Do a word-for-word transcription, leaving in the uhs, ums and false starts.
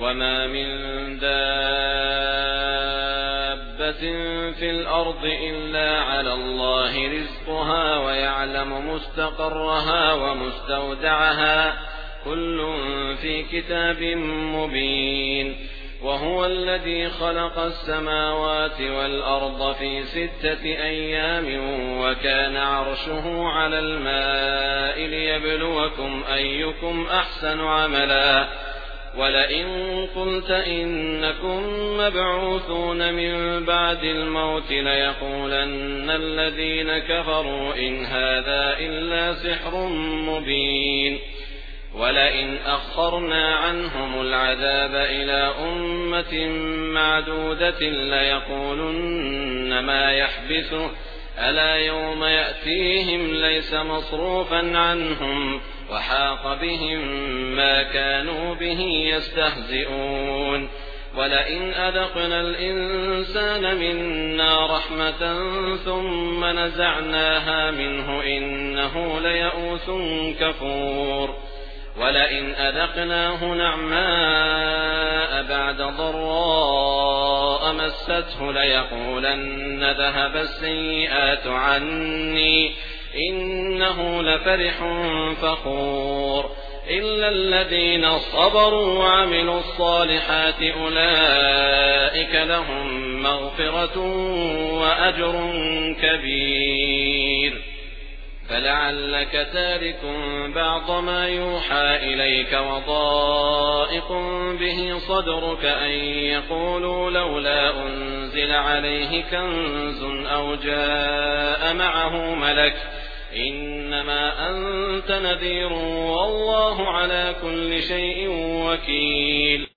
وما من دابة في الأرض إلا على الله رزقها ويعلم مستقرها ومستودعها كل في كتاب مبين. وهو الذي خلق السماوات والأرض في ستة أيام وكان عرشه على الماء ليبلوكم أيكم أحسن عملا. ولئن قلت إنكم مبعوثون من بعد الموت ليقولن الذين كفروا إن هذا إلا سحر مبين. ولئن أخرنا عنهم العذاب إلى أمة معدودة ليقولن ما يحبسه ألا يوم يأتيهم ليس مصروفا عنهم وحاق بهم ما كانوا به يستهزئون. ولئن أذقنا الإنسان منا رحمة ثم نزعناها منه إنه ليئوس كفور. ولئن أذقناه نعماء بعد ضراء مسته ليقولن ذهب السيئات عني إنه لفرح فخور. إلا الذين صبروا وعملوا الصالحات أولئك لهم مغفرة وأجر كبير. فلعلك تارك بعض ما يوحى إليك وضائق به صدرك أن يقولوا لولا أنزل عليه كنز أو جاء معه ملك إنما أنت نذير والله على كل شيء وكيل.